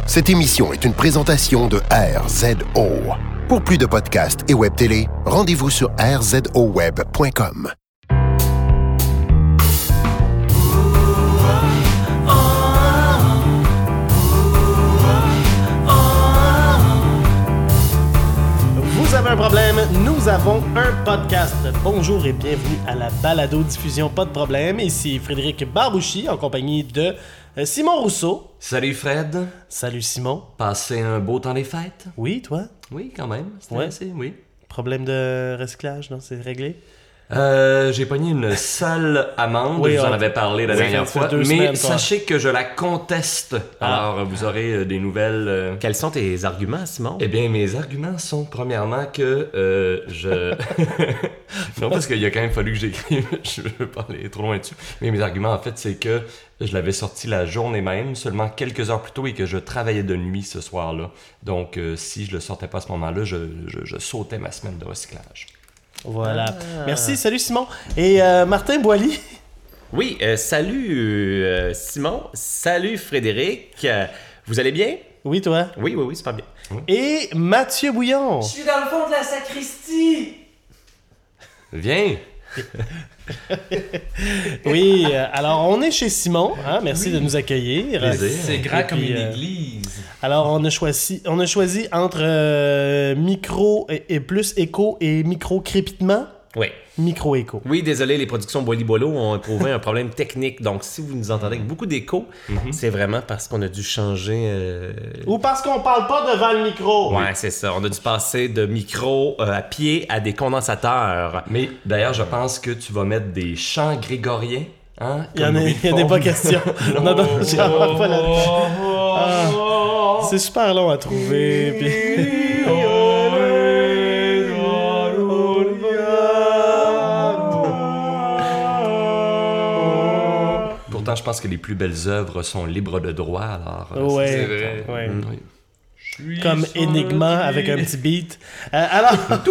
Cette émission est une présentation de RZO. Pour plus de podcasts et web télé, rendez-vous sur rzoweb.com. Vous avez un problème, nous avons un podcast. Bonjour et bienvenue à la balado-diffusion Pas de problème. Ici Frédéric Barbouchi en compagnie de Simon Rousseau. Salut Fred. Salut Simon. Passez un beau temps des fêtes? Oui, toi? Oui, quand même. C'était Ouais. assez, oui. Problème de recyclage, non? C'est réglé? J'ai pogné une sale amende, Oui, je vous en avais parlé la dernière ça fait fois, 2 mais semaines, toi. sachez que je la conteste. Alors, vous aurez des nouvelles... Quels sont tes arguments, Simon? Eh bien, mes arguments sont premièrement que je... non, parce qu'il a quand même fallu que j'écrive, je veux pas aller trop loin dessus, mais mes arguments, en fait, c'est que je l'avais sorti la journée même, seulement quelques heures plus tôt, et que je travaillais de nuit ce soir-là. Donc, si je le sortais pas à ce moment-là, je sautais ma semaine de recyclage. Voilà. Merci, salut Simon. Et Martin Boily. Oui, salut Simon, salut Frédéric. Vous allez bien? Oui, toi. Oui, super bien. Et Mathieu Bouillon. Je suis dans le fond de la sacristie! Viens! Oui, alors on est chez Simon. Hein? Merci de nous accueillir. Plaisir. C'est grand Et comme puis, une église. Alors, on a choisi entre micro et plus écho et micro crépitement. Oui. Micro écho. Oui, désolé, les productions Boily Bolo ont éprouvé un problème technique. Donc, si vous nous entendez avec beaucoup d'écho, c'est vraiment parce qu'on a dû changer... Ou parce qu'on parle pas devant le micro. Ouais, c'est ça. On a dû passer de micro à pied à des condensateurs. Mais d'ailleurs, je pense que tu vas mettre des chants grégoriens. Hein, Il y en a pas question. Non, j'en pas là-dedans. Ah, c'est super long à trouver. Puis... Pourtant, je pense que les plus belles œuvres sont libres de droit, alors... Ouais, c'est vrai. ouais. Oui. Comme Enigma avec un petit beat. Alors...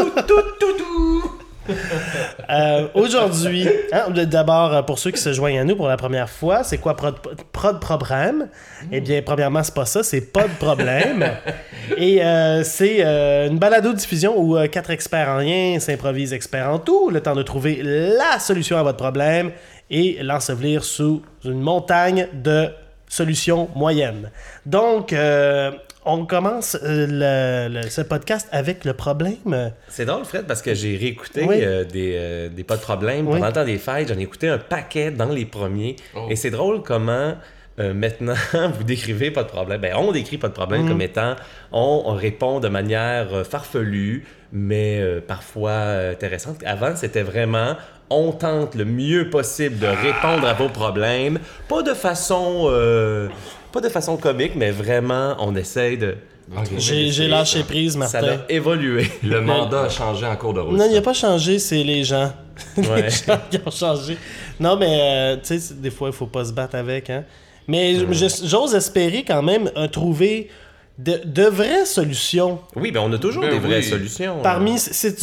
aujourd'hui, hein, d'abord, pour ceux qui se joignent à nous pour la première fois, c'est quoi Prod Problème? Eh bien, premièrement, c'est pas ça, c'est pas de problème. Et c'est une balado-diffusion où 4 experts en rien s'improvisent experts en tout, le temps de trouver la solution à votre problème et l'ensevelir sous une montagne de solutions moyennes. Donc, on commence ce podcast avec le problème. C'est drôle, Fred, parce que j'ai réécouté Oui. des Pas de problème. Oui. Pendant le temps des fêtes, j'en ai écouté un paquet dans les premiers. Et c'est drôle comment, maintenant, vous décrivez Pas de problème. Ben, on décrit Pas de problème comme étant, on répond de manière farfelue, mais parfois intéressante. Avant, c'était vraiment... On tente le mieux possible de répondre à vos problèmes. Pas de façon comique, mais vraiment, on essaye de... J'ai lâché prise, Ça Martin. a évolué. Le mandat a changé en cours de route. Non, il n'a pas changé, c'est les gens. Ouais. Les gens qui ont changé. Non, mais tu sais, des fois, il faut pas se battre avec. Hein. Mais j'ose espérer quand même trouver de vraies solutions. Oui, ben on a toujours Ben des vraies oui. solutions. Parmi, c'est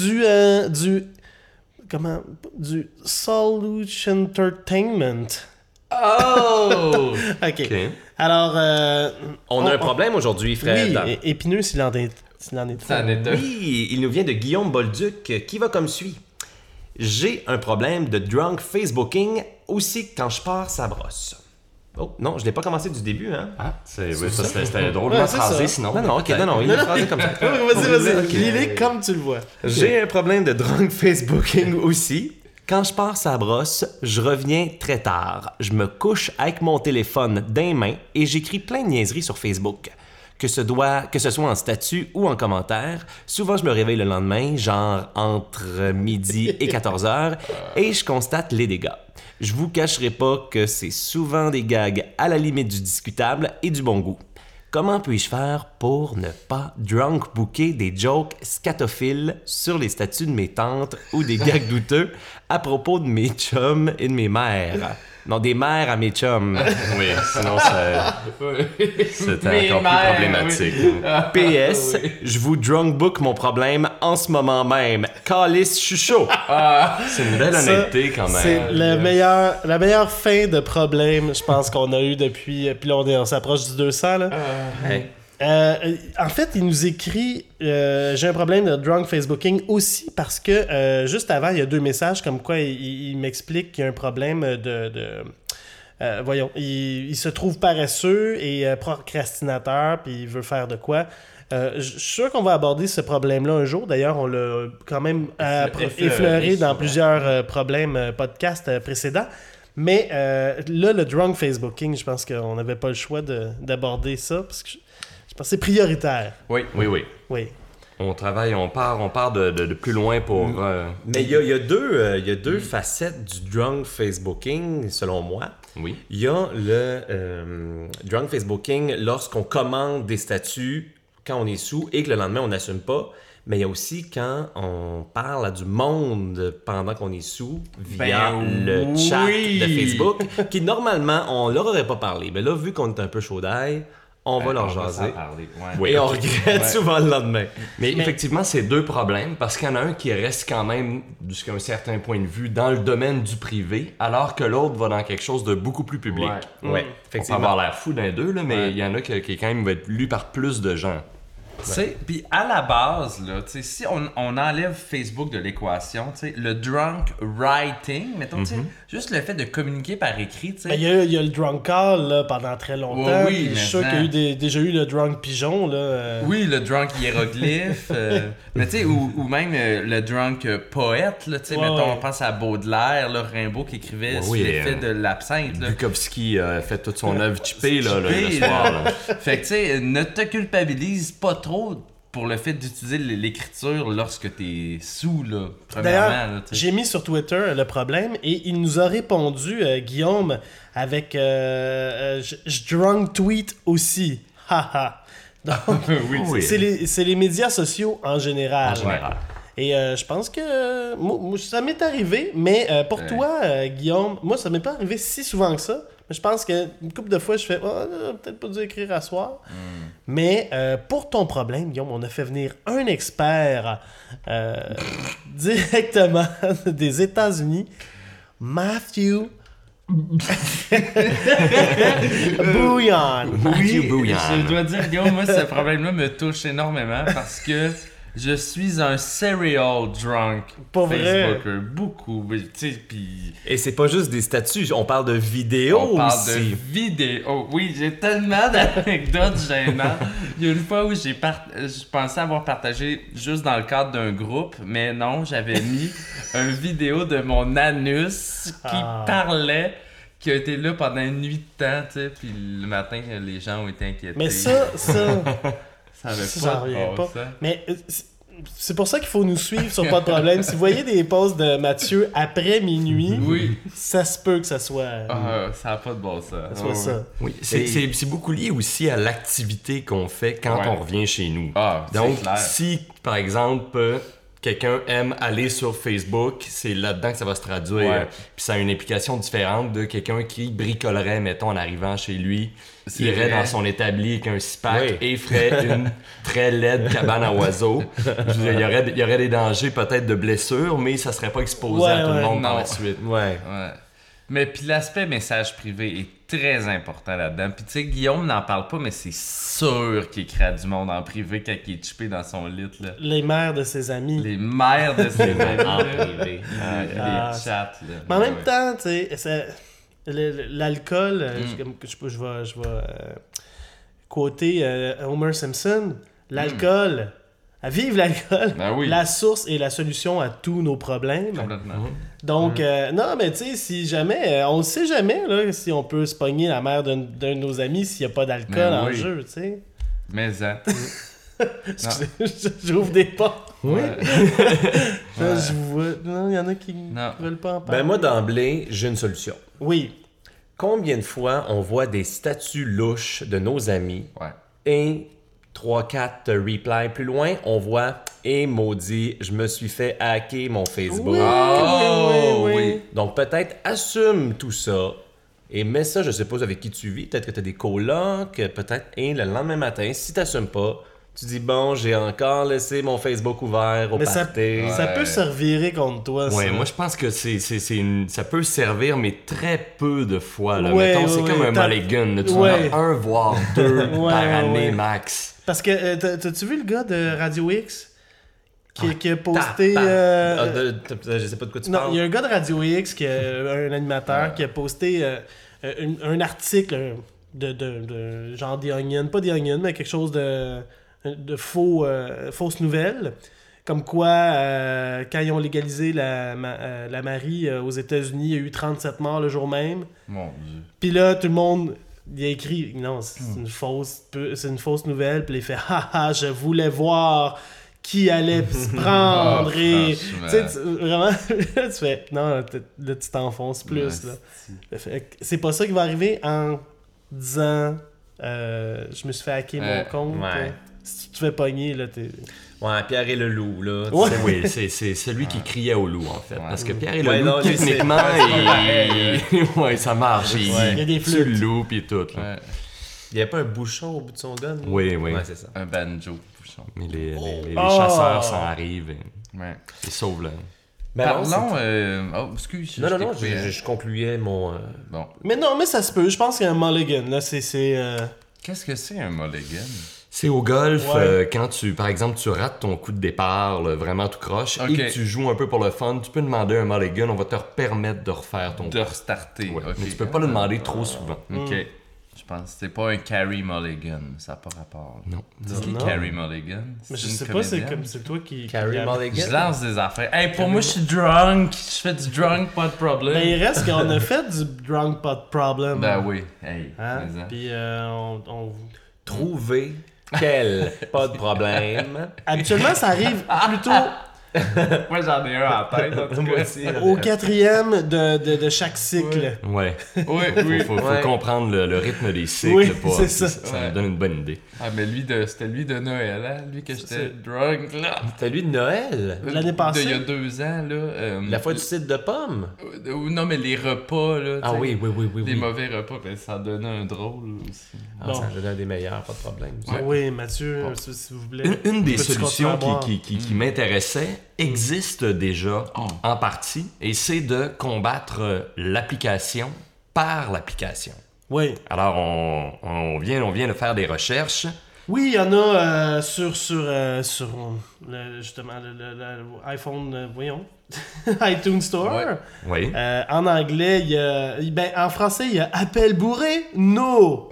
du Solution Entertainment. Oh! OK. OK. Alors, On a un problème aujourd'hui, Fred. Oui, épineux s'il en est. Ça en est deux. Oui, il nous vient de Guillaume Bolduc, qui va comme suit. J'ai un problème de drunk Facebooking aussi quand je pars sa brosse. Oh, non, je l'ai pas commencé du début, hein? Ah, c'était drôlement Ouais, c'est phrasé, ça. sinon. Non, il est phrasé comme ça. Vas-y, Ok. lis-les comme tu le vois. J'ai un problème de drunk Facebooking aussi. Quand je pars sa brosse, je reviens très tard. Je me couche avec mon téléphone dans les mains et j'écris plein de niaiseries sur Facebook. Que ce soit en statut ou en commentaire, souvent je me réveille le lendemain, genre entre midi et 14h, et je constate les dégâts. Je vous cacherai pas que c'est souvent des gags à la limite du discutable et du bon goût. Comment puis-je faire pour ne pas drunk booker des jokes scatophiles sur les statuts de mes tantes ou des gags douteux à propos de mes chums et de mes mères? Non, des mères à mes chums. Oui, sinon c'était Mes encore mères, plus problématique. oui. PS, je vous drunk book mon problème en ce moment même. Calice, je suis chaud. C'est une belle Ça, honnêteté quand même. C'est la meilleure fin de problème, je pense, qu'on a eu depuis. Puis là, on s'approche du 200, là. Hey. En fait, il nous écrit j'ai un problème de drunk Facebooking aussi parce que juste avant, il y a 2 messages comme quoi il m'explique qu'il y a un problème voyons, il se trouve paresseux et procrastinateur, puis il veut faire de quoi. Je suis sûr qu'on va aborder ce problème-là un jour. D'ailleurs, on l'a quand même effleuré dans plusieurs problèmes podcasts précédents. Mais là, le drunk Facebooking, je pense qu'on n'avait pas le choix d'aborder ça parce que je pense que c'est prioritaire. Oui. Oui. On travaille, on part de plus loin pour... Mais il y a deux facettes du drunk Facebooking, selon moi. Oui. Il y a le drunk Facebooking lorsqu'on commande des statuts quand on est sous et que le lendemain on n'assume pas. Mais il y a aussi quand on parle à du monde pendant qu'on est sous via le chat de Facebook, qui normalement on leur aurait pas parlé. Mais là, vu qu'on est un peu chaud d'ail, on va leur jaser. Oui, et on regrette souvent le lendemain. Mais effectivement, c'est 2 problèmes parce qu'il y en a un qui reste quand même, jusqu'à un certain point de vue, dans le domaine du privé, alors que l'autre va dans quelque chose de beaucoup plus public. Ouais, On peut effectivement. avoir l'air fou d'un d'eux, là, mais il y en a qui quand même va être lu par plus de gens. Puis à la base, là, si on enlève Facebook de l'équation, le drunk writing, mettons, juste le fait de communiquer par écrit, Ben, il y a le drunk call là, pendant très longtemps. Oui, Je suis sûr qu'il y a déjà eu le drunk pigeon. Là, Oui, le drunk hiéroglyphe, mais tu sais, ou même le drunk poète, là, mettons, on pense à Baudelaire, là, Rimbaud qui écrivait sur l'effet de l'absinthe. Là. Bukowski a fait toute son œuvre chippée là, le soir. Là. Fait que tu sais, ne te culpabilise pas trop pour le fait d'utiliser l'écriture lorsque t'es sous, là, premièrement. D'ailleurs, j'ai mis sur Twitter le problème et il nous a répondu, Guillaume, avec je drunk tweet aussi. Haha. Donc, Oui. c'est les médias sociaux en général. En général. Et je pense que moi, ça m'est arrivé, mais pour toi, Guillaume, moi, ça m'est pas arrivé si souvent que ça. Mais je pense qu'une couple de fois, je fais peut-être pas dû écrire à soir. Mais pour ton problème, Guillaume, on a fait venir un expert directement des États-Unis, Matthew Bouillon. Matthew Bouillon. Je dois dire, Guillaume, moi, ce problème-là me touche énormément parce que je suis un serial drunk Pas vrai. Facebooker. Beaucoup. Tu sais, puis... Et c'est pas juste des statuts, on parle de vidéos On parle aussi. de vidéos. Oui, j'ai tellement d'anecdotes gênantes. Il y a une fois où je pensais avoir partagé juste dans le cadre d'un groupe, mais non, j'avais mis une vidéo de mon anus qui parlait, qui a été là pendant une nuit de temps, tu sais, puis le matin, les gens ont été inquiétés. Mais ça avait ça pas revient de pas. bon sens. Mais c'est pour ça qu'il faut nous suivre sur Pas de problème. Si vous voyez des posts de Mathieu après minuit, Oui. ça se peut que ça soit, Ça n'a pas de bon sens. ça soit ça. Oui, c'est beaucoup lié aussi à l'activité qu'on fait quand on revient chez nous. Ah, c'est Donc, clair. si, par exemple, quelqu'un aime aller sur Facebook, c'est là-dedans que ça va se traduire. Ouais. Puis ça a une implication différente de quelqu'un qui bricolerait, mettons, en arrivant chez lui, C'est irait vrai. dans son établi avec un 6-pack Oui. et ferait une très laide cabane à oiseaux. Je veux dire, il y aurait des dangers peut-être de blessures, mais ça serait pas exposé à tout le monde par non. la suite. Ouais. Ouais. Mais puis l'aspect message privé est très important là-dedans. Puis tu sais, Guillaume n'en parle pas, mais c'est sûr qu'il écrit à du monde en privé quand il est chippé dans son lit. Là. Les mères de ses amis. Les mères de ses amis. En là. privé. Les chats. Là. Mais en même Ouais. temps, tu sais, l'alcool, je vais quoter Homer Simpson, l'alcool, vive l'alcool, Ben oui. la source et la solution à tous nos problèmes. Complètement. Donc, non, mais tu sais, si jamais, on ne sait jamais là, si on peut se pogner la mère d'un de nos amis s'il n'y a pas d'alcool Ben en oui. jeu, tu sais. Mais ça. Excusez, j'ouvre des portes. Oui. Là, je vois. Non, il y en a qui Non. ne veulent pas en parler. Ben moi, d'emblée, j'ai une solution. Oui. Combien de fois on voit des statuts louches de nos amis Ouais. et 3-4 replies plus loin, on voit « Et maudit, je me suis fait hacker mon Facebook. Oh, oui. Donc peut-être assume tout ça et mets ça, je sais pas avec qui tu vis, peut-être que tu as des colocs, peut-être, et le lendemain matin, si t'assumes pas, Tu dis, bon, j'ai encore laissé mon Facebook ouvert au Mais ça party. peut se revirer contre toi, Ouais, ça. moi je pense que ça peut servir, mais très peu de fois. Là. Ouais, Mettons, c'est ouais, comme un t'as- mulligan. Là. Tu Ouais. en as un, voire deux Ouais, par ouais, année ouais. max. Parce que, t'as-tu vu le gars de Radio X qui a posté... Je sais pas de quoi tu Non, parles. il y a un gars de Radio X, un animateur, qui a posté un article de genre The Onion, pas The Onion, mais quelque chose de fausse nouvelle. Comme quoi, quand ils ont légalisé la Marie aux États-Unis, il y a eu 37 morts le jour même. Mon Dieu. Puis là, tout le monde, il a écrit, non, c'est une fausse nouvelle. Puis il fait, haha, je voulais voir qui allait se prendre. Et, franchement. tu sais, vraiment, là, tu fais, non, là, tu t'enfonces plus. Ouais, Là. Fait que c'est pas ça qui va arriver en disant, je me suis fait hacker mon compte. ouais. Si tu te fais pogner, là, t'es. Ouais, Pierre et le loup, là. Ouais. Oui, c'est celui qui criait au loup, en fait. Ouais. Parce que Pierre et le Ouais, loup, non, lui, c'est- techniquement, ouais, ça marche. Il y a des Il tue flûtes. le loup et tout. Là. Ouais. Il y a pas un bouchon au bout de son gun? là? Oui, oui. Ouais, c'est ça. Un banjo. bouchon. Mais les Oh! chasseurs s'en arrivent et Ouais. ils sauvent le... Ben non, Parlons. c'est- Oh, excuse. Non, je non, non, t'ai coupé. je concluais mon... Bon. Mais ça se peut. Je pense qu'il y a un mulligan. Là, c'est. Qu'est-ce que c'est un mulligan? C'est au golf, Ouais. quand par exemple, tu rates ton coup de départ, là, vraiment tout croche, Ok. et que tu joues un peu pour le fun, tu peux demander un mulligan, on va te permettre de refaire ton De restarter. Ouais. ok. Mais tu peux pas le demander trop souvent. Ok. Je pense que c'est pas un Carrie Mulligan. Ça n'a pas rapport. Non. C'est qui Non. Carrie Mulligan? Mais je une sais pas, c'est comédienne? comme c'est toi qui. Carrie Mulligan? Je lance des affaires. Hey, pour moi, je suis drunk. Je fais du drunk, pas de problème. Ben, il reste qu'on a fait du drunk pot problem. Ben oui. Hey. Hein? mais, hein. Puis on. Trouver quel, pas de problème. Habituellement, ça arrive plutôt Moi, j'en ai un en tête. en tout Moi cas. aussi. au 4e de chaque cycle. Ouais. Oui, oui. Faut Ouais. comprendre le rythme des cycles. Oui, pas, c'est ça. Ça Ouais. nous donne une bonne idée. Ah, mais c'était lui de Noël, hein? Lui que j'étais drunk, là. T'as lu de Noël? L'année passée. Il y a 2 ans, là. La fois du site de pommes? Non, mais les repas, là. Ah tu sais, oui, oui, oui, oui. Les oui. mauvais repas, ben, ça donnait un drôle aussi. Ah, Bon. ça en donnait un des meilleurs, pas de problème. Ah oui, Mathieu, s'il vous plaît. Une des Peux-tu solutions continuer à boire? qui m'intéressait existe déjà en partie, et c'est de combattre l'application par l'application. Oui. Alors, on vient de faire des recherches. Oui, il y en a sur justement le iPhone, voyons, iTunes Store. Ouais. Oui. En anglais, il y a. Ben, en français, il y a Appel bourré, no!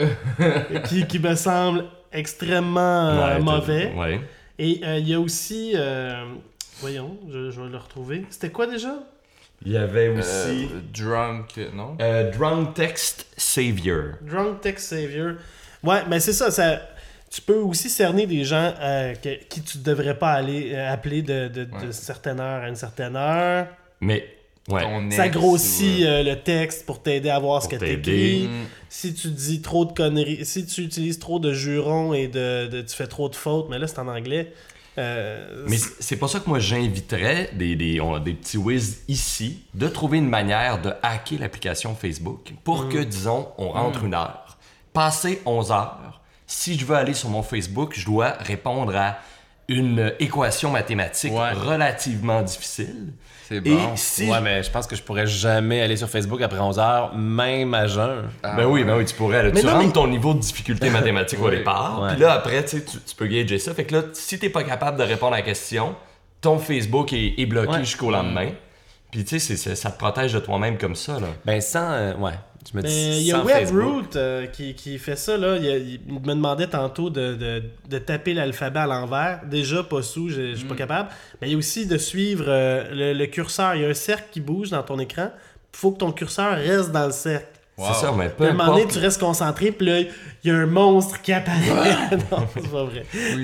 qui me semble extrêmement Ouais, mauvais. Ouais. Et il y a aussi. Voyons, je vais le retrouver. C'était quoi déjà? Il y avait aussi Drunk, non? Drunk Text Savior. Drunk Text Savior. Ouais, mais c'est ça. Tu peux aussi cerner des gens qui tu devrais pas aller appeler de certaine heure à une certaine heure. Mais, ouais. Ton Ça ex, grossit ou, le texte pour t'aider à voir ce que Pour t'écris. t'aider. Mm. Si tu dis trop de conneries, si tu utilises trop de jurons et tu fais trop de fautes, mais là c'est en anglais. Mais c'est pour ça que moi j'inviterais des petits whiz ici de trouver une manière de hacker l'application Facebook pour que, disons, on rentre 1 heure. Passé 11 heures, si je veux aller sur mon Facebook, je dois répondre à une équation mathématique Ouais. relativement difficile. C'est Et bon. si Ouais, mais je pense que je pourrais jamais aller sur Facebook après 11 heures, même à jeun. Ben oui, tu pourrais. Là. Mais Tu non, rentres mais- ton niveau de difficulté mathématique au Oui. départ. Ouais. Puis là, après, tu peux gager ça. Fait que là, si t'es pas capable de répondre à la question, ton Facebook est bloqué Ouais. jusqu'au lendemain. Puis tu sais, ça te protège de toi-même comme ça. Là. Ben sans... ouais, je me dis Mais il y a sans Facebook. WebRoot qui fait ça. Là. Il me demandait tantôt de taper l'alphabet à l'envers. Déjà, pas sous, je suis pas capable. Mais il y a aussi de suivre le curseur. Il y a un cercle qui bouge dans ton écran. Il faut que ton curseur reste dans le cercle. Wow. C'est ça, mais Puis peu à un moment donné, importe. tu restes concentré, puis là, il y a un monstre qui apparaît. Non, c'est pas vrai. Oui.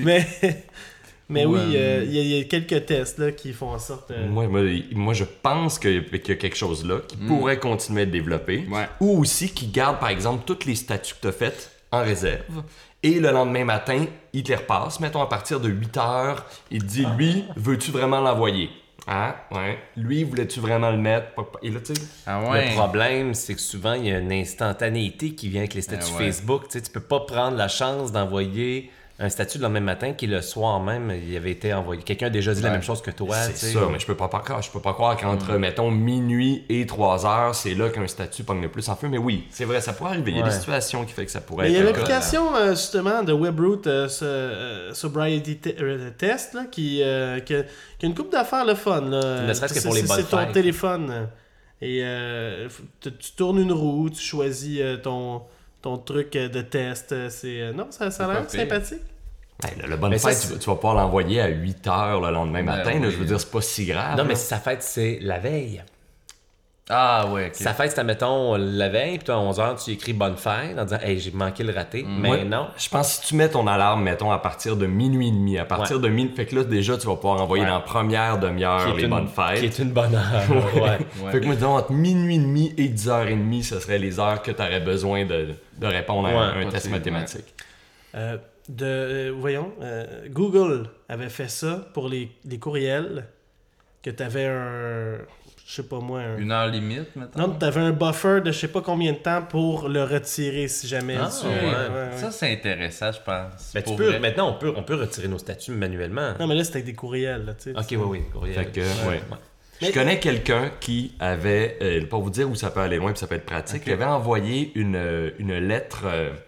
Mais Ou, oui, il y a quelques tests là, qui font en sorte. Moi, je pense qu'il y a quelque chose là qui pourrait continuer à être développé. Ouais. Ou aussi qui garde, par exemple, toutes les statuts que tu as faites en réserve. Et le lendemain matin, il te les repasse. Mettons, à partir de 8 heures, il te dit, lui, veux-tu vraiment l'envoyer? Ah, ouais. Lui, voulais-tu vraiment le mettre? Et là, tu sais... Ah ouais. Le problème, c'est que souvent, il y a une instantanéité qui vient avec les statuts Ah ouais. Facebook. Tu sais, tu peux pas prendre la chance d'envoyer un statut le lendemain matin qui, le soir même, il avait été envoyé. Quelqu'un a déjà dit la même chose que toi. C'est ça, mais je peux pas croire qu'entre, mettons, minuit et 3 heures, c'est là qu'un statut pogne le plus en feu. Mais oui, c'est vrai, ça pourrait arriver. Il y a des situations qui fait que ça pourrait Mais il y a être le cas. l'application justement de WebRoot Sobriety Test là, qui a une couple d'affaires le fun. Là. Ne serait-ce que pour les bonnes C'est ton fêtes. téléphone. Et tu tournes une roue, tu choisis ton truc de test. Non, ça a l'air pas pire. sympathique. Hey, le bonne Mais ça, fête, tu vas pouvoir l'envoyer à 8 heures le lendemain matin. oui. Là, je veux dire, c'est pas si grave. Non, mais là. si sa fête, c'est la veille. Ah ouais, ok. Sa fête, c'est, mettons, la veille, puis toi, à 11h, tu écris bonne fête en disant, hey, j'ai manqué le raté. Mais Ouais. non. Je pense que si tu mets ton alarme, mettons, à partir de minuit et demi, à partir de minuit, fait que là, déjà, tu vas pouvoir envoyer dans la première demi-heure les bonnes fêtes. Qui est une bonne heure. ouais. Fait que moi, disons, entre minuit et demi et 10h30, ce serait les heures que tu aurais besoin de répondre à un test mathématique. Voyons, Google avait fait ça pour les courriels, que tu avais je sais pas moi, Une heure limite, maintenant. non, tu avais un buffer de je sais pas combien de temps pour le retirer si jamais. Ah, ouais. Ça, c'est intéressant, je pense. Ben, Pour tu peux, vrai. maintenant, on peut retirer nos statuts manuellement. Non, mais là, c'était avec des courriels. Là, tu sais. Ok, oui, courriel. Fait que, ouais. Je connais quelqu'un qui avait, pour vous dire où ça peut aller loin puis ça peut être pratique, il avait envoyé une lettre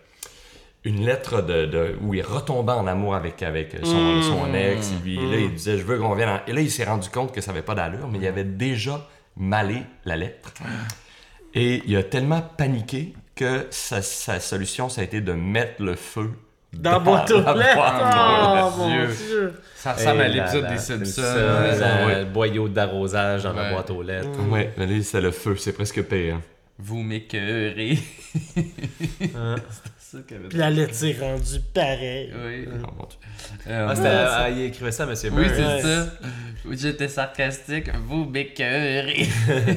où il retombait en amour avec son ex. Et puis, là, il disait, je veux qu'on vienne. Et là, il s'est rendu compte que ça n'avait pas d'allure, mais il avait déjà malé la lettre. Et il a tellement paniqué que sa solution, ça a été de mettre le feu Dans la boîte aux la lettres. boîte Oh aux mon Dieu. Dieu. Ça ressemble à Hey là l'épisode là, des c'est Simpsons. ça, Ouais. le boyau d'arrosage dans la Ouais. boîte aux lettres. Ouais, là, c'est le feu, c'est presque pire. Vous m'écœurez. C'est ça qu'elle avait Puis la lettre s'est rendue pareil. Oui. Oh, mon Dieu. Il écrivait ça, M. Oui, Burns. c'est Ouais. ça. Oui, j'étais sarcastique. Vous m'écœurez.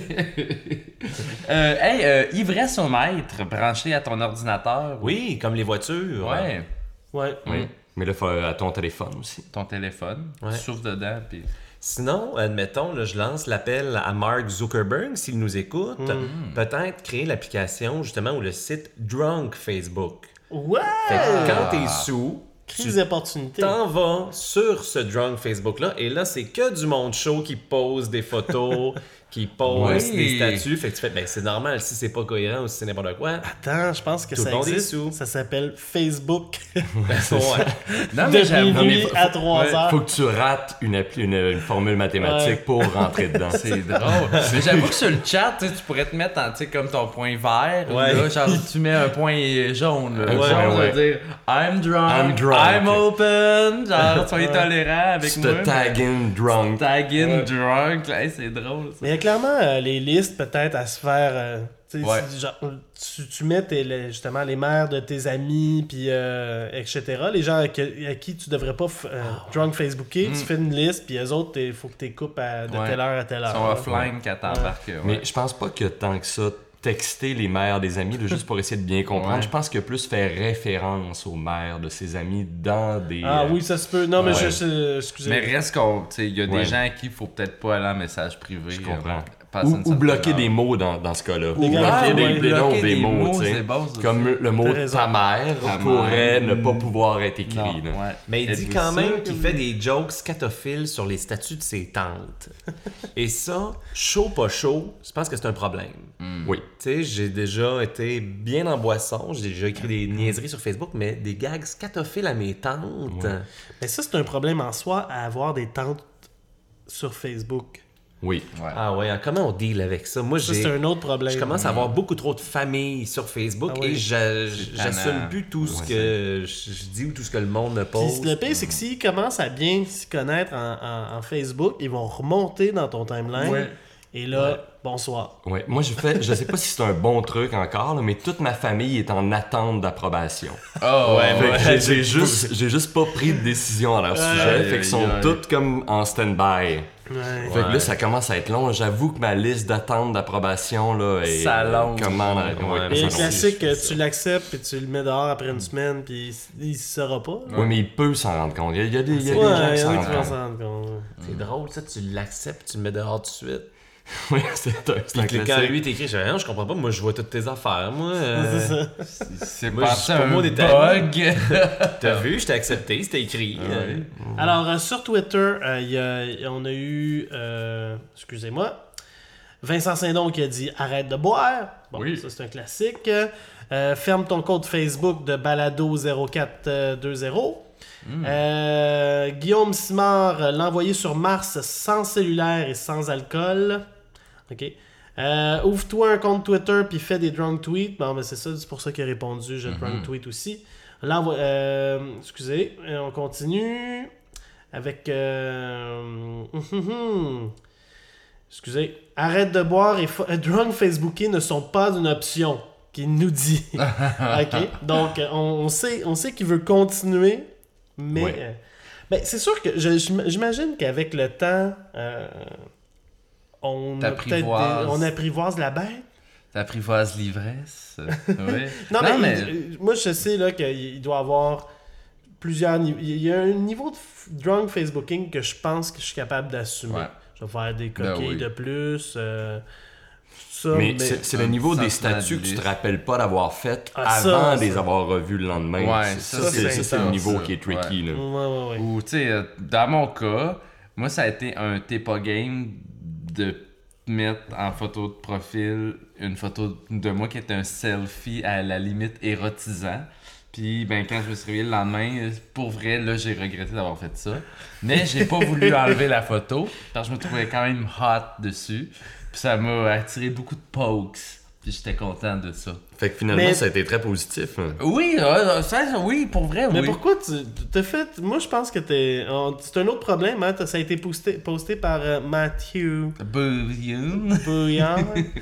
Ivresse au maître, branché à ton ordinateur. Oui, comme les voitures. Ouais. Ouais. Oui. Mais là, il faut à ton téléphone aussi. Ton téléphone. Ouais. Tu souffles dedans, puis... Sinon, admettons, là, je lance l'appel à Mark Zuckerberg, s'il nous écoute. Peut-être créer l'application, justement, ou le site Drunk Facebook. Ouais! Fait que quand t'es sous, Crise d'opportunité. t'en vas sur ce Drunk Facebook-là, et là, c'est que du monde chaud qui pose des photos, qui pose Oui. des statuts. Fait que tu fais, ben c'est normal, si c'est pas cohérent ou si c'est n'importe quoi. Attends, je pense que Tout le ça monde est existe. sous. Ça s'appelle Facebook. Ouais. Non, De j'avoue, minuit à 3 heures. Faut que tu rates une formule mathématique Ouais. pour rentrer dedans. c'est drôle. Mais j'avoue que sur le chat, tu sais, tu pourrais te mettre en, tu sais, comme ton point vert. Ouais. Là, genre, tu mets un point jaune. Là. Ouais, Genre, ouais. ça veut dire I'm drunk, I'm drunk. open. Genre, soyez tolérants avec Tu moi. te tag in drunk. Tag in drunk. Là, hey, c'est drôle. Ça. Mais il y a clairement les listes peut-être à se faire. Tu sais, Ouais. genre, tu mets justement les mères de tes amis, puis etc. Les gens à qui tu devrais pas drunk Facebooker, tu fais une liste, puis eux autres, il faut que tu les coupes de Ouais. telle heure à telle Ils heure. sont offline quand t'embarques. Ouais. Mais je pense pas que tant que ça, texter les mères des amis, là, juste pour essayer de bien comprendre. Ouais. Je pense que plus faire référence aux mères de ses amis dans des... Ah oui, ça se peut. Non, mais Ouais. excusez. Mais reste qu'on, tu sais, il y a Ouais. des gens à qui il faut peut-être pas aller en message privé. Je comprends. passer une Ou certaine bloquer heure. des mots dans ce cas-là. Des Bloquer gars- des, ouais, des noms bloquer des des mots, mots, tu sais. c'est bon, ça. Comme le mot T'as raison. ta mère Ta pourrait mère. ne pas pouvoir être écrit. Non, là. ouais. Mais il dit Êtes-vous quand sûr même que qu'il vous- fait des jokes scatophiles sur les statuts de ses tantes. Et ça, chaud pas chaud, je pense que c'est un problème. Oui. Tu sais, j'ai déjà été bien en boisson, j'ai déjà écrit des niaiseries sur Facebook, mais des gags scatophiles à mes tantes. Ouais. Mais ça, c'est un problème en soi à avoir des tantes sur Facebook. Oui. Ouais. Ah ouais, comment on deal avec ça? Moi, Ça, c'est un autre problème. je commence à avoir beaucoup trop de familles sur Facebook Ah oui. et C'est j'assume tannant. plus tout ce Ouais, que je dis ou tout ce que le monde me Puis pose. le pire, c'est que s'ils commencent à bien s'y connaître en Facebook, ils vont remonter dans ton timeline. Ouais. Et là, bonsoir. Ouais. Moi, je sais pas si c'est un bon truc encore, là, mais toute ma famille est en attente d'approbation. Oh, Ouais, Fait que ouais. j'ai juste pas pris de décision à leur sujet. Fait qu'ils sont aïe. toutes comme en stand-by. Ouais. Fait que là, ça commence à être long. J'avoue que ma liste d'attente d'approbation là, est. S'allonge. Comment Ouais, Et ça le s'allonge. classique, je fais tu l'acceptes puis tu le mets dehors après une semaine puis il saura pas. Oui, mais il peut s'en rendre compte. Il y a des gens Ouais, qui il y s'en en a rendent qui vont compte. s'en rendre compte. C'est drôle, ça, tu l'acceptes, tu le mets dehors tout de suite. Oui, c'est un Puis quand classique. lui t'écrit, je comprends pas, moi je vois toutes tes affaires, moi. C'est ça. C'est Moi, passé pour un moi, des bug. T'as vu, je t'ai accepté, c'était écrit. Ouais. Alors, sur Twitter, on a eu, excusez-moi, Vincent Saint-Don qui a dit « Arrête de boire ». Bon, Oui. ça c'est un classique. Ferme ton compte Facebook de Balado0420. Guillaume Simard, l'envoyer sur Mars sans cellulaire et sans alcool. OK. Ouvre-toi un compte Twitter puis fais des drunk tweets. Bon, ben c'est ça, c'est pour ça qu'il a répondu. Je drunk tweet aussi. Excusez, on continue avec. Excusez. Arrête de boire et drunk Facebooker ne sont pas une option, qu'il nous dit. OK. Donc, on sait qu'il veut continuer, mais. Oui. Ben, c'est sûr que j'imagine qu'avec le temps, on apprivoise la bête. T'apprivoises l'ivresse. Oui. Non, mais moi, je sais là, qu'il doit y avoir plusieurs niveaux. Il y a un niveau de drunk Facebooking que je pense que je suis capable d'assumer. Ouais. Je vais faire des coquilles oui. de plus. Ça, Mais c'est le niveau des sentiment statuts de que tu te liste. rappelles pas d'avoir fait Ah, ça, avant de ça. les avoir revus le lendemain. Ouais, ça, ça, c'est le intense, niveau ça. qui est tricky. Là. Ouais. Ou, tu sais, dans mon cas, moi, ça a été un t'es pas game de mettre en photo de profil une photo de moi qui était un selfie à la limite érotisant. Puis, ben, quand je me suis réveillé le lendemain, pour vrai, là, j'ai regretté d'avoir fait ça. Mais j'ai pas voulu enlever la photo, parce que je me trouvais quand même hot dessus. Puis ça m'a attiré beaucoup de pokes. Puis j'étais content de ça. Fait que finalement, Mais- ça a été très positif. Hein. Oui, oui, pour vrai, Mais oui. pourquoi tu t'as fait. Moi, je pense que c'est un autre problème. Hein? Ça a été posté par Matthew Bouillon. Bouillon.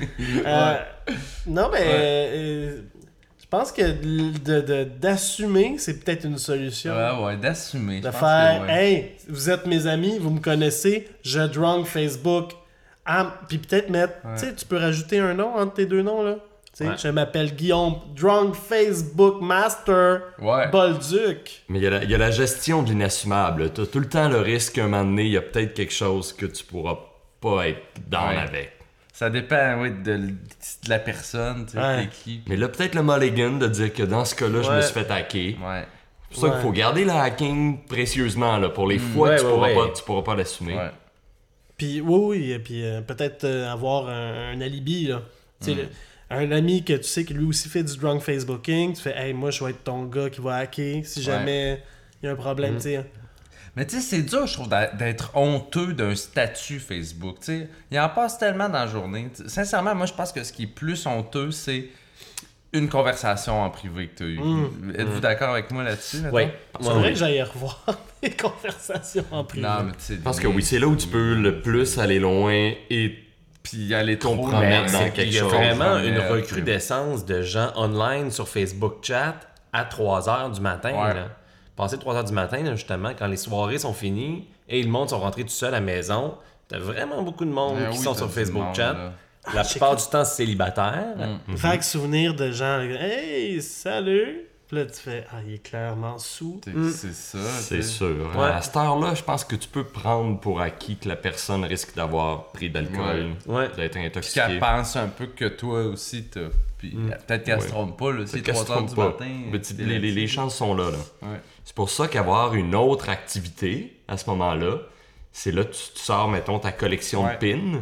Non, mais. Je pense que d'assumer, c'est peut-être une solution. Ouais, d'assumer. De je pense faire, que ouais. hey, vous êtes mes amis, vous me connaissez, je drunk Facebook. Puis peut-être mettre, tu sais, tu peux rajouter un nom entre tes deux noms, là. Tu sais, Ouais. je m'appelle Guillaume, drunk Facebook Master Ouais. Bolduc. Mais il y a la gestion de l'inassumable. Tu as tout le temps le risque qu'à un moment donné, il y a peut-être quelque chose que tu pourras pas être down Ouais. avec. Ça dépend, oui, de la personne, tu sais, Ouais. t'es qui. Mais là, peut-être le mulligan de dire que dans ce cas-là, je me Ouais. suis fait hacker. Ouais. C'est pour ça qu'il faut garder le hacking précieusement là, pour les fois que tu pourras pas l'assumer. Ouais. Puis oui, et puis peut-être avoir un alibi, là. Tu sais, un ami que tu sais que lui aussi fait du drunk Facebooking, tu fais, hey, moi, je vais être ton gars qui va hacker si jamais il y a un problème, tu sais. Mais tu sais, c'est dur, je trouve, d'être honteux d'un statut Facebook. Tu sais, il en passe tellement dans la journée. Sincèrement, moi, je pense que ce qui est plus honteux, c'est une conversation en privé que tu as eue. Êtes-vous d'accord avec moi là-dessus? mettons? Oui. C'est vrai que j'aille revoir des conversations en privé. Non, mais tu sais. Je pense que oui, c'est là où tu peux le plus aller loin et Puis aller trop compromettre loin. dans quelque Il y a chose. vraiment une Compromettre. recrudescence de gens online sur Facebook Chat à 3h du matin. Ouais. Là. Passé 3h du matin, là, justement, quand les soirées sont finies et le monde sont rentrés tout seul à la maison, t'as vraiment beaucoup de monde qui Oui, sont t'as sur du Facebook monde, Chat. là. La plupart du temps, célibataires. Vague souvenir de gens, hey, salut! Puis là, tu fais, ah, il est clairement sous. C'est ça. c'est tu sais. sûr. Ouais. À cette heure-là, je pense que tu peux prendre pour acquis que la personne risque d'avoir pris d'alcool, Ouais. d'être Puis intoxiquée. qu'elle pense un peu que toi aussi t'as. Puis peut-être qu'elle se Ouais. trompe pas, là. C'est Peut-être qu'elle se 3h du trompe pas. matin. Mais t'es les là-dessus. chances sont là. Ouais. C'est pour ça qu'avoir une autre activité à ce moment-là, c'est là que tu sors, mettons, ta collection Ouais. de pins.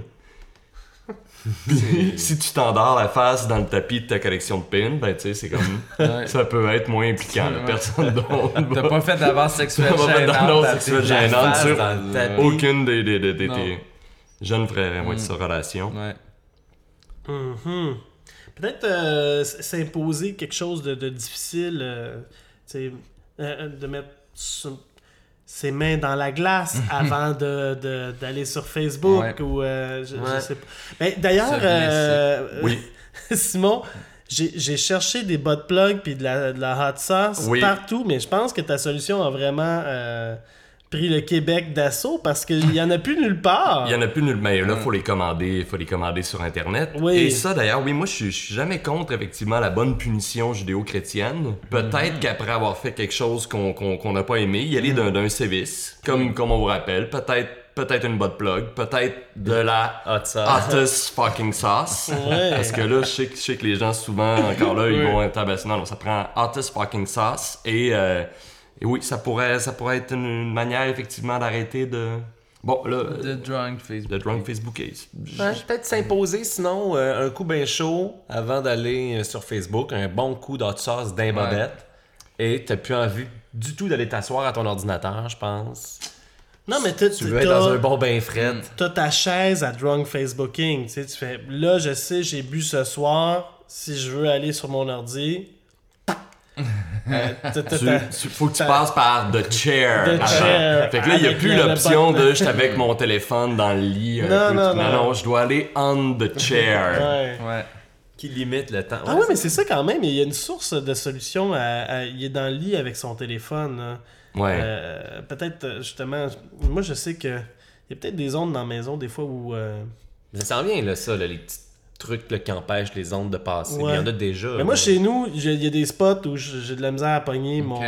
Si tu t'endors la face dans le tapis de ta collection de pins, ben tu sais, c'est comme. Ouais. Ça peut être moins impliquant. La Ouais. personne d'autre. T'as pas fait d'avance sexuelle T'as pas fait gênante. d'annonce à sexuelle tes gênante affaires sur dans le tapis. Aucune des Non. tes jeunes frères et moi de sa relation. Ouais. Mhm. Peut-être s'imposer quelque chose de difficile, tu sais, de mettre ses mains dans la glace avant d'aller sur Facebook Ouais. ou je sais pas. Mais d'ailleurs, Se blesser. Oui. Simon, j'ai cherché des bot plugs puis de la hot sauce Oui. partout, mais je pense que ta solution a vraiment pris le Québec d'assaut parce qu'il y en a plus nulle part. Il y en a plus nulle part. Là, faut les commander sur Internet. Oui. Et ça, d'ailleurs, oui, moi, je suis jamais contre, effectivement, la bonne punition judéo-chrétienne. Peut-être qu'après avoir fait quelque chose qu'on n'a pas aimé, y aller d'un sévice, comme on vous rappelle. Peut-être peut-être une butt plug, peut-être de la Hot sauce. hottest fucking sauce. Ouais. Parce que là, je sais que les gens, souvent, encore là, ils vont être abaissés. Non, ça prend hottest fucking sauce. Et oui, ça pourrait être une manière, effectivement, d'arrêter de... Bon, là... De drunk Facebook. De drunk Facebookers. Ouais, peut-être s'imposer, sinon, un coup bien chaud avant d'aller sur Facebook, un bon coup d'hot sauce d'un bobette. Et t'as plus envie du tout d'aller t'asseoir à ton ordinateur, je pense. Non, mais Tu veux être dans un bon bain fret. T'as ta chaise à drunk Facebooking. Tu sais, tu fais, là, je sais, j'ai bu ce soir. Si je veux aller sur mon ordi... Faut que tu passes par the chair. The chair. Fait que là, il n'y a Avec plus le l'option button. de j'étais avec mon téléphone dans le lit. Non, je dois aller on the chair. Ouais. Ouais. Qui limite le temps. Ah ouais, mais c'est ça quand même. Il y a une source de solution. Il est dans le lit avec son téléphone. Là. Ouais. Peut-être, justement, moi, je sais que il y a peut-être des ondes dans la maison, des fois, où... Ça s'en vient, là, ça, là, les petits trucs là, qui empêchent les ondes de passer. Ouais. Il y en a déjà. Mais moi, là. chez nous, il y a des spots où j'ai de la misère à pogner Ok.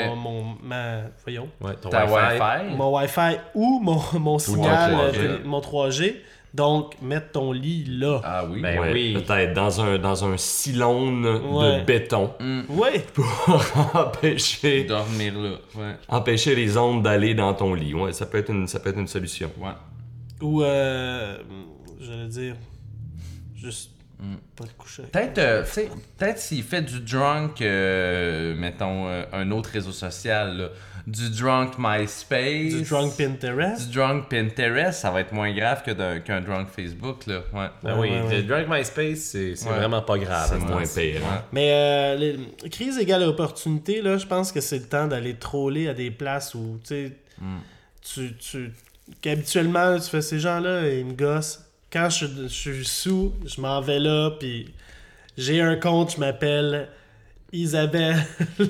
Ouais, ton Ta Wi-Fi. Wi-Fi. mon Wi-Fi ou mon signal, 3G. mon 3G. Donc, mettre ton lit là. Ah oui. Ben Ouais, oui. peut-être dans un silone Ouais. de béton Ouais. pour empêcher Dormir là. Ouais. les ondes d'aller dans ton lit. Ouais, ça peut être une solution. Ouais. Ou, j'allais dire, juste pas te coucher. Peut-être s'il fait du drunk, mettons, un autre réseau social, là, du drunk MySpace. Du drunk Pinterest. Du drunk Pinterest, ça va être moins grave qu'un drunk Facebook, là. Ouais. Ben oui, Ouais, ouais. le Drunk MySpace, c'est Ouais. vraiment pas grave. C'est à ce moins temps-ci. pire. hein. Mais crise égale opportunité, là, je pense que c'est le temps d'aller troller à des places où, tu sais, qu'habituellement, tu fais ces gens-là, ils me gossent. Quand je suis sous, je m'en vais là, puis j'ai un compte, je m'appelle Isabelle. Non,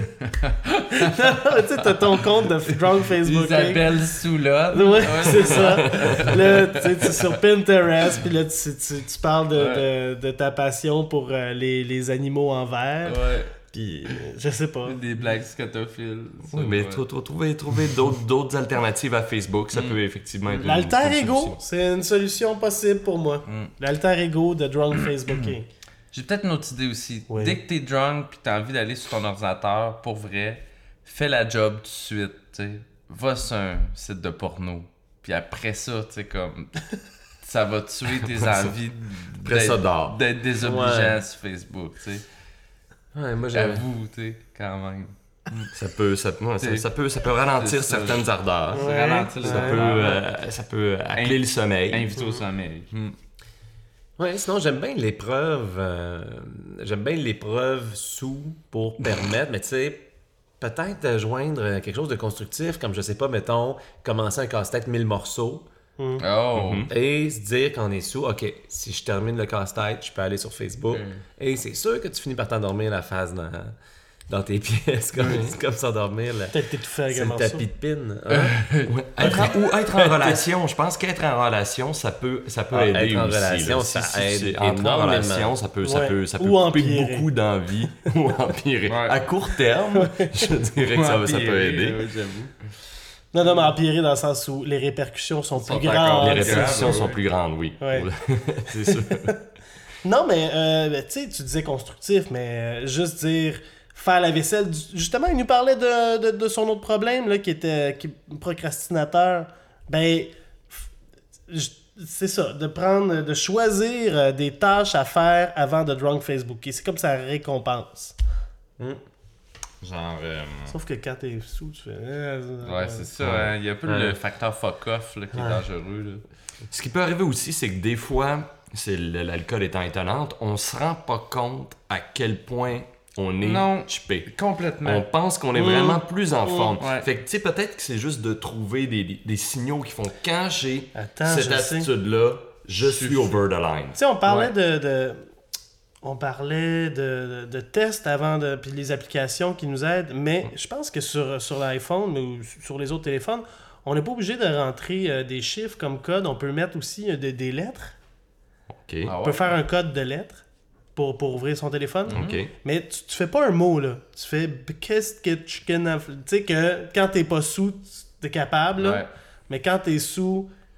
tu sais, t'as ton compte de drunk Facebook. Isabelle Soula. Ouais, c'est ça. Là, tu sais, tu es sur Pinterest, puis là, tu parles de ta passion pour les animaux en verre. Ouais. Puis, je sais pas. Des blagues scotophiles. ça, Oui, mais ouais. trouver d'autres alternatives à Facebook, ça peut effectivement être L'alter une ego, solution. c'est une solution possible pour moi. L'alter ego de drunk Facebooking. J'ai peut-être une autre idée aussi. Oui. Dès que t'es drunk pis t'as envie d'aller sur ton ordinateur, pour vrai, fais la job tout de suite, tu sais. Va sur un site de porno. Puis après ça, tu sais, comme... ça va tuer tes envies Après ça, dors. d'être désobligeant Ouais. sur Facebook, tu sais. Ouais, moi, J'avoue, tu sais, quand même. Ça peut ralentir C'est ça. certaines ardeurs. Ouais. Ralentir les affaires. Ça peut appeler le sommeil. Inviter au sommeil. Ouais, sinon j'aime bien l'épreuve. J'aime bien l'épreuve sous pour permettre, mais tu sais, peut-être joindre quelque chose de constructif, comme je sais pas, mettons, commencer un casse-tête 1000 morceaux Oh! et se dire qu'on est sous, ok, si je termine le casse-tête, je peux aller sur Facebook. Et c'est sûr que tu finis par t'endormir la face dans tes pièces, comme s'endormir. Peut-être t'étouffer avec C'est un le morceau. tapis de pin. Hein? Ouais. Être en relation. Je pense qu'être en relation, ça peut aider être en aussi. relation, là. ça Si aide c'est entre en énormément. relation, ça peut Ouais. ça Ou peut couper empirer. beaucoup d'envie ou empirer. Ouais. À court terme, je dirais que ça peut aider. Ouais, j'avoue. Non, mais empirer dans le sens où les répercussions sont Sont plus encore grandes. Les grave, répercussions ouais. sont plus grandes, oui. Ouais. C'est sûr. Non, mais tu sais, tu disais constructif, mais juste dire faire la vaisselle. Justement, il nous parlait de son autre problème, là, qui est procrastinateur. Ben, c'est ça, de choisir des tâches à faire avant de drunk Facebook. Et c'est comme ça récompense. Genre. Sauf que quand t'es sous, tu fais. Ouais, c'est ça. Hein. Il y a un peu le facteur fuck-off là, qui est dangereux. Là. Ce qui peut arriver aussi, c'est que des fois, l'alcool étant étonnante, on se rend pas compte à quel point on est Non. chippé. Complètement. On pense qu'on est vraiment plus en forme. Ouais. Fait que, tu sais, peut-être que c'est juste de trouver des signaux qui font quand j'ai Attends, cette je sais. attitude-là, je suis over the line. Tu sais, on parlait on parlait de tests avant, puis les applications qui nous aident, mais je pense que sur l'iPhone ou sur les autres téléphones, on n'est pas obligé de rentrer des chiffres comme code. On peut mettre aussi des lettres. OK. Ah On peut faire un code de lettres pour ouvrir son téléphone. OK. Mais tu fais pas un mot, là. Tu fais qu'est-ce que tu sais que quand t'es pas sous, t'es capable, là. Ouais. Mais quand t'es sous,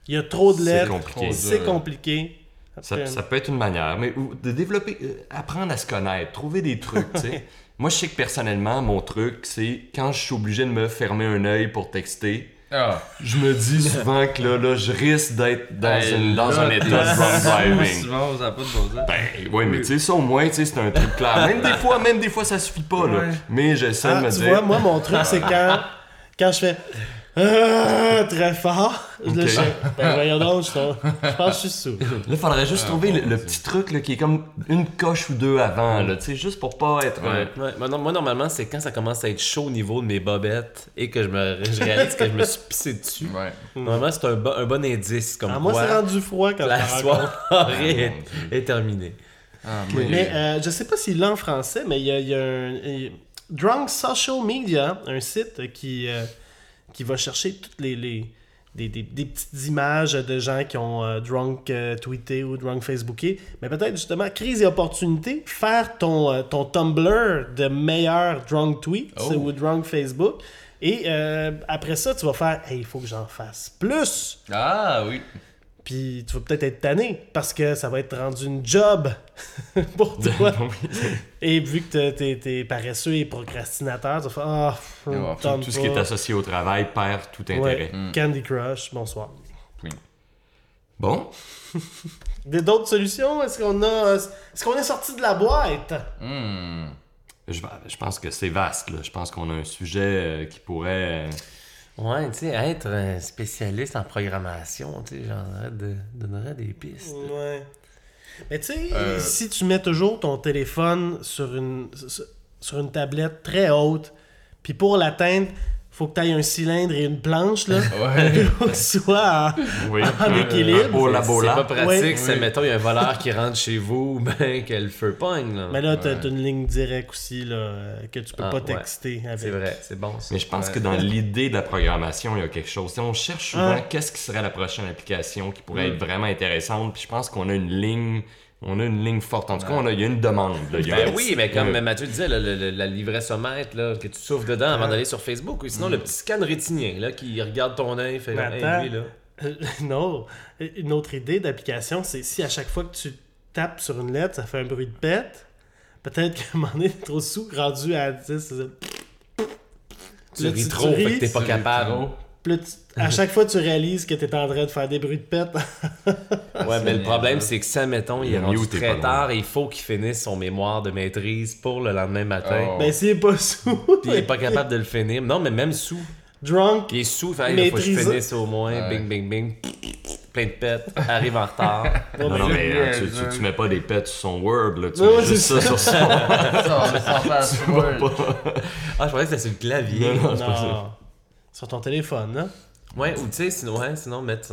Il y a trop de C'est lettres. compliqué. C'est compliqué. Ça peut être une manière, mais de développer, apprendre à se connaître, trouver des trucs, tu sais. Moi, je sais que personnellement, mon truc, c'est quand je suis obligé de me fermer un œil pour texter, je me dis souvent que là, je risque d'être dans un état de drunk driving. Souvent, ça n'a pas de bon sens. Ben, ouais, mais tu sais, ça au moins, tu sais, c'est un truc clair. Même des fois, ça suffit pas, là. Mais j'essaie de me tu dire... vois, moi, mon truc, c'est quand je fais très fort, je le chien. Ben, voyons donc, je pense que je suis sous. Là, il faudrait juste trouver le petit truc là, qui est comme une coche ou deux avant, là, tu sais, juste pour pas être... Ouais, moi, normalement, c'est quand ça commence à être chaud au niveau de mes bobettes et que je réalise que je me suis pissé dessus. Ouais. Normalement, c'est un bon indice. Comme Moi, quoi c'est rendu froid quand la je me rends compte. soirée est terminée. Mais je sais pas s'il l'a en français, mais il y a un Drunk Social Media, un site qui va chercher toutes des petites images de gens qui ont drunk tweeté ou drunk facebooké, mais peut-être justement, crise et opportunité, faire ton Tumblr de meilleurs drunk tweets ou drunk Facebook, et après ça, tu vas faire « Hey, il faut que j'en fasse plus! » Ah oui. Puis tu vas peut-être être tanné parce que ça va être rendu une job pour toi. Et vu que t'es paresseux et procrastinateur, tu vas faire tout ce qui est associé au travail perd tout intérêt. Candy Crush, bonsoir. Oui. Bon, D'autres solutions? Est-ce qu'on est sorti de la boîte? je pense que c'est vaste, là. Je pense qu'on a un sujet qui pourrait... Ouais, tu sais, être un spécialiste en programmation, tu sais, donnerait des pistes. Ouais. Mais tu sais, si tu mets toujours ton téléphone sur une tablette très haute, puis pour l'atteindre, faut que tu aies un cylindre et une planche, là. Pour que tu sois en équilibre. C'est pas pratique, Ouais. c'est, mettons, il y a un voleur qui rentre chez vous, ben, que le feu pogne, là. Mais là, t'as une ligne directe aussi, là, que tu peux pas texter avec. C'est vrai, c'est bon, ça. Mais je pense que dans l'idée de la programmation, il y a quelque chose. Tu sais, on cherche souvent qu'est-ce qui serait la prochaine application qui pourrait être vraiment intéressante, puis je pense qu'on a une ligne... On a une ligne forte. En tout cas, il y a une demande. Là. Ben oui, mais comme Mathieu disait, la livressomètre, là, que tu souffles dedans avant d'aller sur Facebook. Ou sinon, le petit scan rétinien là, qui regarde ton œil, fait attends, lui, là. Non, une autre idée d'application, c'est si à chaque fois que tu tapes sur une lettre, ça fait un bruit de pète, peut-être qu'à un moment donné, t'es trop sous, rendu à 10, c'est ça. Tu ris trop, fait que t'es pas capable. Puis là, à chaque fois, tu réalises que t'es en train de faire des bruits de pète. Ouais, mais le problème, c'est que ça, mettons, il est Le rendu mute est très pas tard et il faut qu'il finisse son mémoire de maîtrise pour le lendemain matin. Ben, s'il est pas sous. Puis il est pas capable de le finir. Non, mais même sous. Drunk. Il est sous, fait, il faut que je Maîtrisé. finisse au moins. Bing, bing, bing. Plein de pètes. Arrive en retard. Non, mais tu mets pas des pets sur son Word, là. Tu Ouais, mets juste c'est ça sur son... Ça Ah, je pensais que c'était sur le clavier. Non. Sur ton téléphone, hein? Ouais, ou tu sais, sinon mettre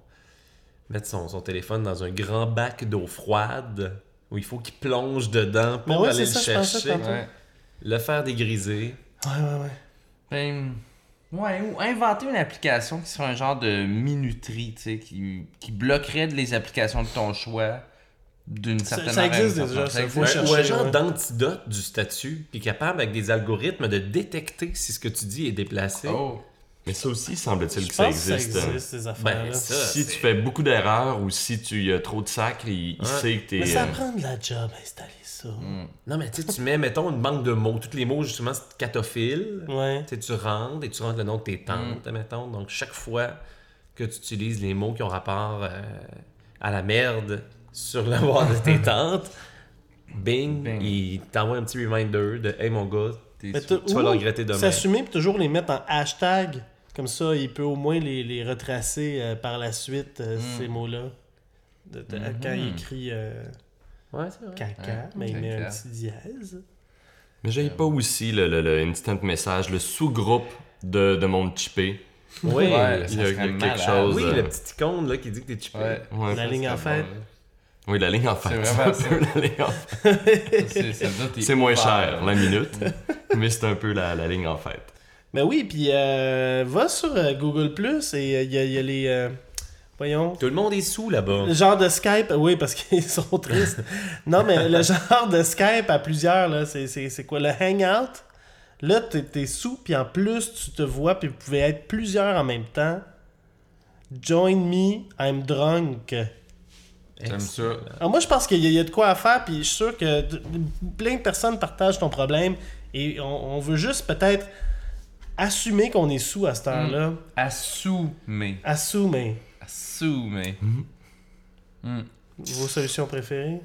son téléphone dans un grand bac d'eau froide où il faut qu'il plonge dedans pour ouais, aller le c'est ça, je pensais chercher. tantôt. Le faire dégriser. Ouais. Ben, ouais, ou inventer une application qui serait un genre de minuterie, tu sais, qui bloquerait les applications de ton choix d'une certaine ça manière. existe déjà, ça, faut Ou chercher, un genre ouais. d'antidote du statut, puis capable avec des algorithmes de détecter si ce que tu dis est déplacé. Oh. Mais ça aussi, semble-t-il Je que ça pense que existe. ça existe, ces affaires-là. Ben, ça, Si tu fais beaucoup d'erreurs ou si tu y as trop de sacres, il sait que t'es... Mais ça prend de la job à installer ça. Non, mais tu sais, tu mets, mettons, une banque de mots. Tous les mots, justement, c'est catophile. Ouais. Tu sais, tu rentres et tu rentres le nom de tes tantes, mettons. Donc, chaque fois que tu utilises les mots qui ont rapport à la merde sur la boîte de tes tantes, bing, il t'envoie un petit reminder de « Hey, mon gars, tu vas le regretter demain. » S'assumer puis toujours les mettre en hashtag. Comme ça, il peut au moins les retracer par la suite, ces mots-là. Quand il écrit Ouais, c'est vrai. caca, mais il met un petit dièse. Mais j'ai pas aussi le instant message, le sous-groupe de monde chippé. Oui, Ouais, Il y a ça serait quelque malade. chose... oui, le petit icône là, qui dit que t'es chippé. Ouais. Ouais, La ligne en fait. Oui, la ligne en fait. C'est vraiment un peu la ligne en fait. C'est moins cher, la minute, mais c'est un peu la ligne en fait. Mais oui, puis va sur Google Plus et il y a les... voyons... Tout le monde est sous là-bas. Le genre de Skype, oui, parce qu'ils sont tristes. Non, mais le genre de Skype à plusieurs, là, c'est quoi? Le Hangout? Là, t'es sous, puis en plus, tu te vois, puis vous pouvez être plusieurs en même temps. Join me, I'm drunk. J'aime ça. Alors moi, je pense qu'il y a de quoi à faire, puis je suis sûr que plein de personnes partagent ton problème et on veut juste peut-être assumer qu'on est sous à cette heure-là. Assumer. Assumer. Vos solutions préférées?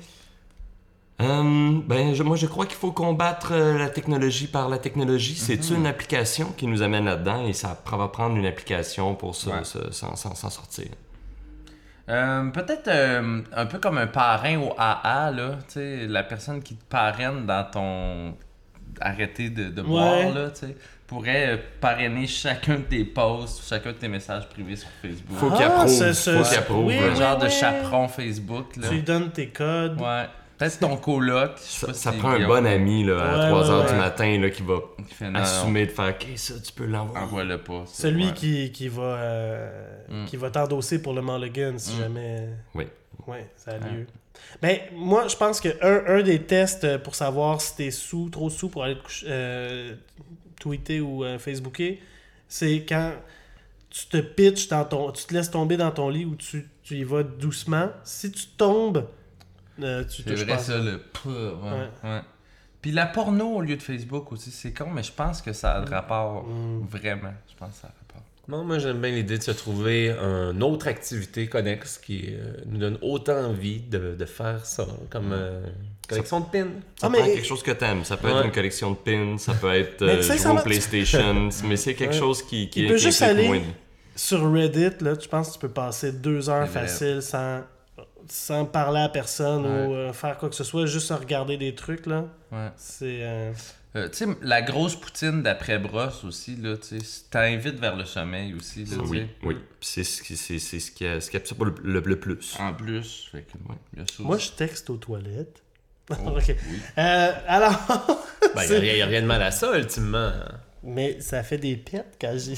Moi, je crois qu'il faut combattre la technologie par la technologie. C'est une application qui nous amène là-dedans et ça va prendre une application pour s'en sortir. Peut-être un peu comme un parrain au AA, là, tu sais, la personne qui te parraine dans ton arrêter de boire, là, tu sais, pourrait parrainer chacun de tes posts, chacun de tes messages privés sur Facebook. Faut qu'il approuve. Oui, Un genre de oui. chaperon Facebook, là. Tu lui donnes tes codes. Ouais. Peut-être ton coloc. Ça prend un bon ami là, à 3h du matin là, qui va Qui fait, non, assumer de faire OK, ça, tu peux l'envoyer. envoie-le pas. ça. Celui Ouais. qui va t'endosser pour le mulligan si jamais... Oui. Ouais, ça a lieu. Ben, moi, je pense que un des tests pour savoir si t'es trop sous pour aller te coucher, tweeter ou facebooker, c'est quand tu te pitches tu te laisses tomber dans ton lit ou tu y vas doucement. Si tu tombes, tu C'est touches vrai, pas. ça, le ouais. Puis la porno au lieu de Facebook aussi, c'est con, mais je pense que ça a de rapport. Vraiment, je pense que ça a rapport. Non, moi, j'aime bien l'idée de se trouver une autre activité connexe qui nous donne autant envie de faire ça, comme collection de pins. Ça mais- prend quelque chose que t'aimes. Ça peut être une collection de pins, ça peut être Mais jouer sincèrement, au PlayStation, mais c'est quelque chose qui Il peut juste implique aller moins. sur Reddit, là, je pense que tu peux passer 2 heures C'est vrai. facile sans parler à personne Ouais. ou faire quoi que ce soit, juste à regarder des trucs, là. Ouais. C'est... Tu sais, la grosse poutine d'après brosse aussi, là, tu sais, t'invite vers le sommeil aussi, là, tu Oui, sais. oui. Puis c'est ce qui absorbe le plus. En plus, fait que, il y a ça Moi, aussi. je texte aux toilettes. Ok. Alors... Ben, c'est- il n'y a rien de mal à ça, ultimement. Mais ça fait des pets quand j'ai...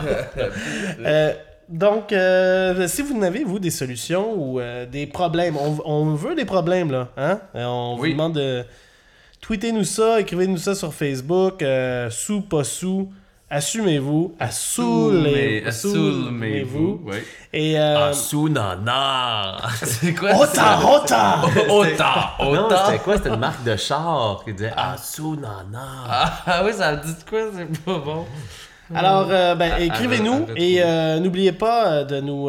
Donc, si vous en avez, vous, des solutions ou des problèmes, on veut des problèmes, là. Hein? On vous Oui. demande de... Tweetez-nous ça, écrivez-nous ça sur Facebook. Sous, pas sous. Assumez-vous. Assumez-vous. Oui. Et... Sunana! C'est quoi Autant! Non, c'était quoi? C'était une marque de char qui disait Sunana! Ah oui, ça me dit de quoi? C'est pas bon. Alors, écrivez-nous arrête, et n'oubliez pas de nous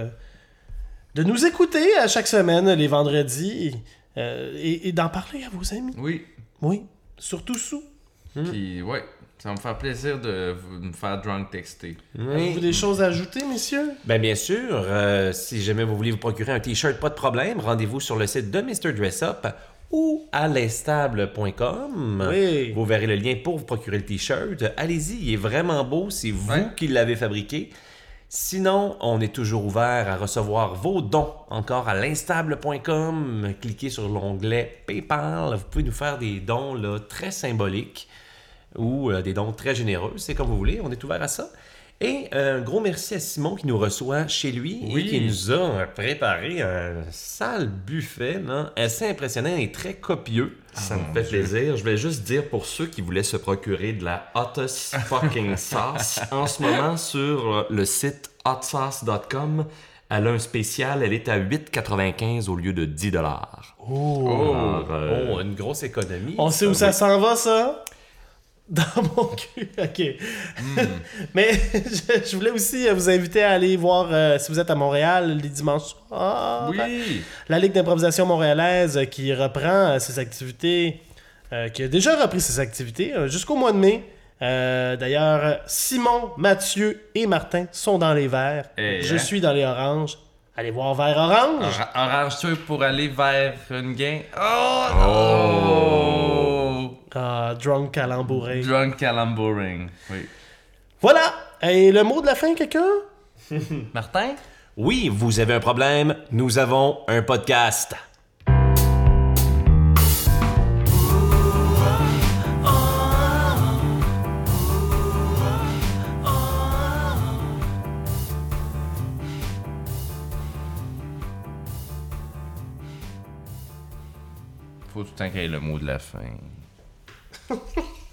écouter à chaque semaine, les vendredis, et d'en parler à vos amis. Oui. Oui, surtout sous. Puis, ouais, ça va me faire plaisir de me faire drunk texter. Avez-vous des choses à ajouter, messieurs? Ben bien sûr, si jamais vous voulez vous procurer un t-shirt, pas de problème, rendez-vous sur le site de Mr. Dress Up ou à l'instable.com. Oui. Vous verrez le lien pour vous procurer le t-shirt. Allez-y, il est vraiment beau, c'est vous Ouais. qui l'avez fabriqué. Sinon, on est toujours ouvert à recevoir vos dons encore à l'instable.com. Cliquez sur l'onglet PayPal. Vous pouvez nous faire des dons là, très symboliques ou des dons très généreux. C'est comme vous voulez, on est ouvert à ça. Et un gros merci à Simon qui nous reçoit chez lui et qui nous a préparé un sale buffet là, assez impressionnant et très copieux. Ça me fait plaisir. Je vais juste dire pour ceux qui voulaient se procurer de la hottest fucking sauce, en ce moment sur le site hotsauce.com, elle a un spécial, elle est à 8,95 au lieu de 10$. Alors, Une grosse économie. On sait où ça s'en va, ça? Dans mon cul, ok. Mais je voulais aussi vous inviter à aller voir, si vous êtes à Montréal, les dimanches soirs, Oui. la Ligue d'improvisation montréalaise qui reprend ses activités, qui a déjà repris ses activités jusqu'au mois de mai. D'ailleurs, Simon, Mathieu et Martin sont dans les verts. Eh, Je hein? suis dans les oranges. Allez voir vert orange. Arrange-toi pour aller vers une game. Oh! Drunk calembouré. Drunk calambouring. Oui. Voilà. Et le mot de la fin, quelqu'un? Martin? Oui, vous avez un problème, nous avons un podcast. Faut tout le temps qu'il y ait le mot de la fin.